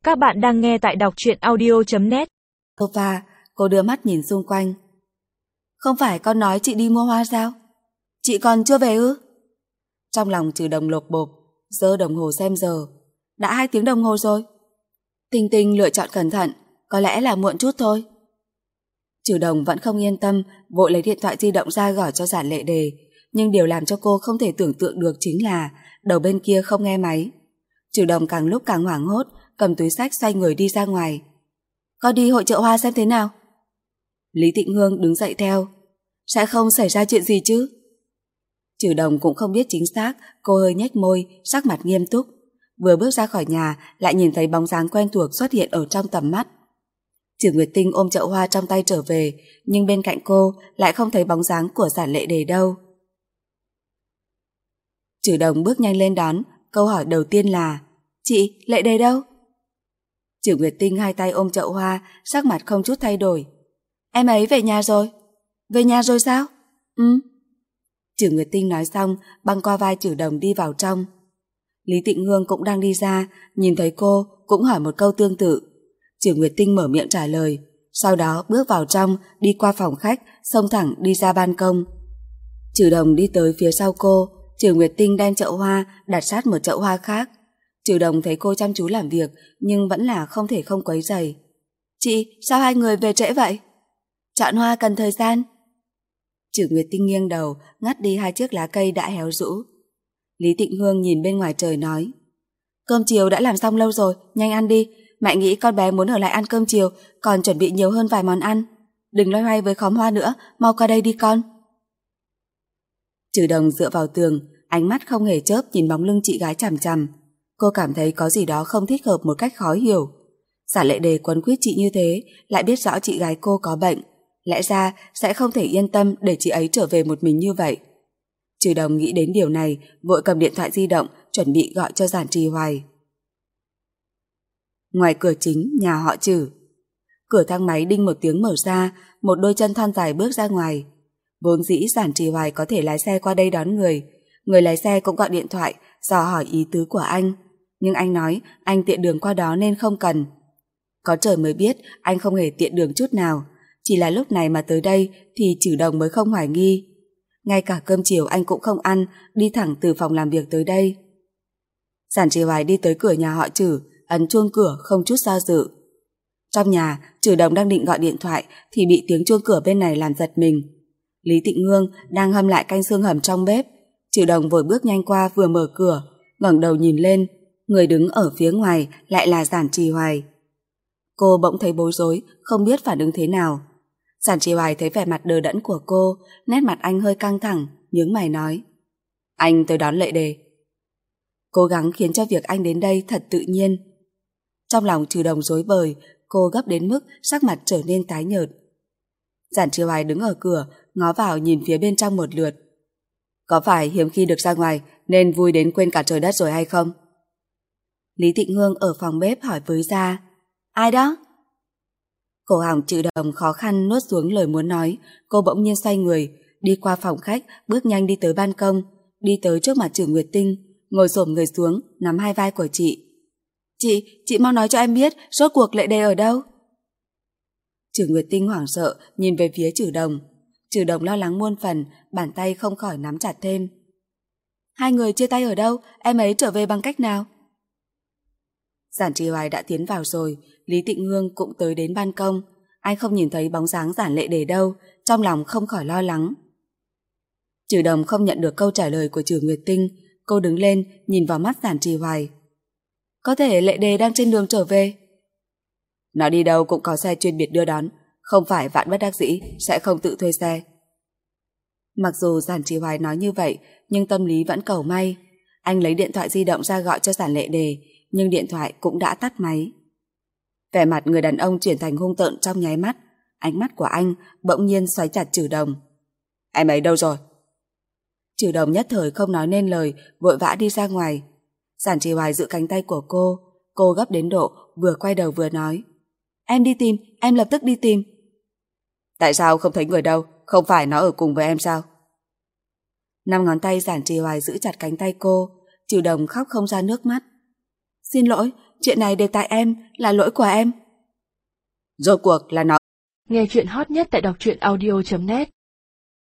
Các bạn đang nghe tại đọc truyện audio.net. Sofa, cô đưa mắt nhìn xung quanh. Không phải con nói chị đi mua hoa sao? Chị còn chưa về ư? Trong lòng Trừ Đồng lột bột, giơ đồng hồ xem giờ. Đã 2 tiếng đồng hồ rồi. Tinh Tinh lựa chọn cẩn thận, có lẽ là muộn chút thôi. Trừ Đồng vẫn không yên tâm, vội lấy điện thoại di động ra gọi cho Giản Lệ Đề. Nhưng điều làm cho cô không thể tưởng tượng được chính là đầu bên kia không nghe máy. Trừ Đồng càng lúc càng hoảng hốt, cầm túi xách xoay người đi ra ngoài. Con đi hội chợ hoa xem thế nào. Lý Tịnh Hương đứng dậy theo. Sẽ không xảy ra chuyện gì chứ? Trừ Đồng cũng không biết chính xác, cô hơi nhếch môi, sắc mặt nghiêm túc. Vừa bước ra khỏi nhà lại nhìn thấy bóng dáng quen thuộc xuất hiện ở trong tầm mắt. Trừ Nguyệt Tinh ôm chậu hoa trong tay trở về, nhưng bên cạnh cô lại không thấy bóng dáng của Giản Lệ Đề đâu. Trừ Đồng bước nhanh lên đón, câu hỏi đầu tiên là: Chị, Lệ Đề đâu? Trừ Nguyệt Tinh hai tay ôm chậu hoa, sắc mặt không chút thay đổi. Em ấy về nhà rồi. Về nhà rồi sao? Trừ Nguyệt Tinh nói xong, băng qua vai Trừ Đồng đi vào trong. Lý Tịnh Hương cũng đang đi ra, nhìn thấy cô cũng hỏi một câu tương tự. Trừ Nguyệt Tinh mở miệng trả lời, sau đó bước vào trong, đi qua phòng khách, xông thẳng đi ra ban công. Trừ Đồng đi tới phía sau cô, Trừ Nguyệt Tinh đem chậu hoa đặt sát một chậu hoa khác. Trừ Đồng thấy cô chăm chú làm việc, nhưng vẫn là không thể không quấy rầy. Chị, sao hai người về trễ vậy? Chọn hoa cần thời gian. Trừ Nguyệt Tinh nghiêng đầu, ngắt đi 2 chiếc lá cây đã héo rũ. Lý Tịnh Hương nhìn bên ngoài trời nói: Cơm chiều đã làm xong lâu rồi, nhanh ăn đi. Mẹ nghĩ con bé muốn ở lại ăn cơm chiều, còn chuẩn bị nhiều hơn vài món ăn. Đừng loay hoay với khóm hoa nữa, mau qua đây đi con. Trừ Đồng dựa vào tường, ánh mắt không hề chớp nhìn bóng lưng chị gái chằm chằm. Cô cảm thấy có gì đó không thích hợp một cách khó hiểu. Giản Lệ Đề quấn quýt chị như thế, lại biết rõ chị gái cô có bệnh, lẽ ra sẽ không thể yên tâm để chị ấy trở về một mình như vậy. Trừ Đồng nghĩ đến điều này, vội cầm điện thoại di động chuẩn bị gọi cho Giản Trì Hoài. Ngoài cửa chính nhà họ Trừ, cửa thang máy đinh một tiếng mở ra, một đôi chân thon dài bước ra ngoài. Vốn dĩ Giản Trì Hoài có thể lái xe qua đây đón người lái xe cũng gọi điện thoại dò hỏi ý tứ của anh, nhưng anh nói anh tiện đường qua đó nên không cần. Có trời mới biết anh không hề tiện đường chút nào, chỉ là lúc này mà tới đây thì Trừ Đồng mới không hoài nghi. Ngay cả cơm chiều anh cũng không ăn, đi thẳng từ phòng làm việc tới đây. Giản Trì Hoài đi tới cửa nhà họ Trừ, ấn chuông cửa không chút do dự. Trong nhà, Trừ Đồng đang định gọi điện thoại thì bị tiếng chuông cửa bên này làm giật mình. Lý Tịnh Hương đang hâm lại canh xương hầm trong bếp. Trừ Đồng vội bước nhanh qua vừa mở cửa, ngẩng đầu nhìn lên, người đứng ở phía ngoài lại là Giản Trì Hoài. Cô bỗng thấy bối rối, không biết phản ứng thế nào. Giản Trì Hoài thấy vẻ mặt đờ đẫn của cô, nét mặt anh hơi căng thẳng, nhướng mày nói: Anh tới đón Lệ Đề. Cố gắng khiến cho việc anh đến đây thật tự nhiên. Trong lòng Trừ Đồng rối bời, cô gấp đến mức sắc mặt trở nên tái nhợt. Giản Trì Hoài đứng ở cửa, ngó vào nhìn phía bên trong một lượt. Có phải hiếm khi được ra ngoài nên vui đến quên cả trời đất rồi hay không? Lý Tịnh Hương ở phòng bếp hỏi với ra. Ai đó? Cổ họng Trừ Đồng khó khăn nuốt xuống lời muốn nói. Cô bỗng nhiên xoay người, đi qua phòng khách, bước nhanh đi tới ban công, đi tới trước mặt Trừ Nguyệt Tinh, ngồi xổm người xuống, nắm hai vai của chị. Chị mau nói cho em biết rốt cuộc Lệ Đề ở đâu? Trừ Nguyệt Tinh hoảng sợ nhìn về phía Trừ Đồng. Trừ Đồng lo lắng muôn phần, bàn tay không khỏi nắm chặt thêm. Hai người chia tay ở đâu? Em ấy trở về bằng cách nào? Giản Trì Hoài đã tiến vào rồi, Lý Tịnh Hương cũng tới đến ban công. Anh không nhìn thấy bóng dáng Giản Lệ Đề đâu, trong lòng không khỏi lo lắng. Trừ Đồng không nhận được câu trả lời của Trừ Nguyệt Tinh, cô đứng lên nhìn vào mắt Giản Trì Hoài. Có thể Lệ Đề đang trên đường trở về. Nó đi đâu cũng có xe chuyên biệt đưa đón, không phải vạn bất đắc dĩ sẽ không tự thuê xe. Mặc dù Giản Trì Hoài nói như vậy, nhưng tâm lý vẫn cầu may. Anh lấy điện thoại di động ra gọi cho Giản Lệ Đề, nhưng điện thoại cũng đã tắt máy. Vẻ mặt người đàn ông chuyển thành hung tợn trong nháy mắt, ánh mắt của anh bỗng nhiên xoáy chặt Trừ Đồng. Em ấy đâu rồi? Trừ Đồng nhất thời không nói nên lời, vội vã đi ra ngoài. Giản Trì Hoài giữ cánh tay của cô gấp đến độ vừa quay đầu vừa nói. Em đi tìm, em lập tức đi tìm. Tại sao không thấy người đâu? Không phải nó ở cùng với em sao? 5 ngón tay Giản Trì Hoài giữ chặt cánh tay cô. Trừ Đồng khóc không ra nước mắt. Xin lỗi, chuyện này đều tại em, là lỗi của em. Rốt cuộc là nó. Nghe chuyện hot nhất tại đọc truyện audio.net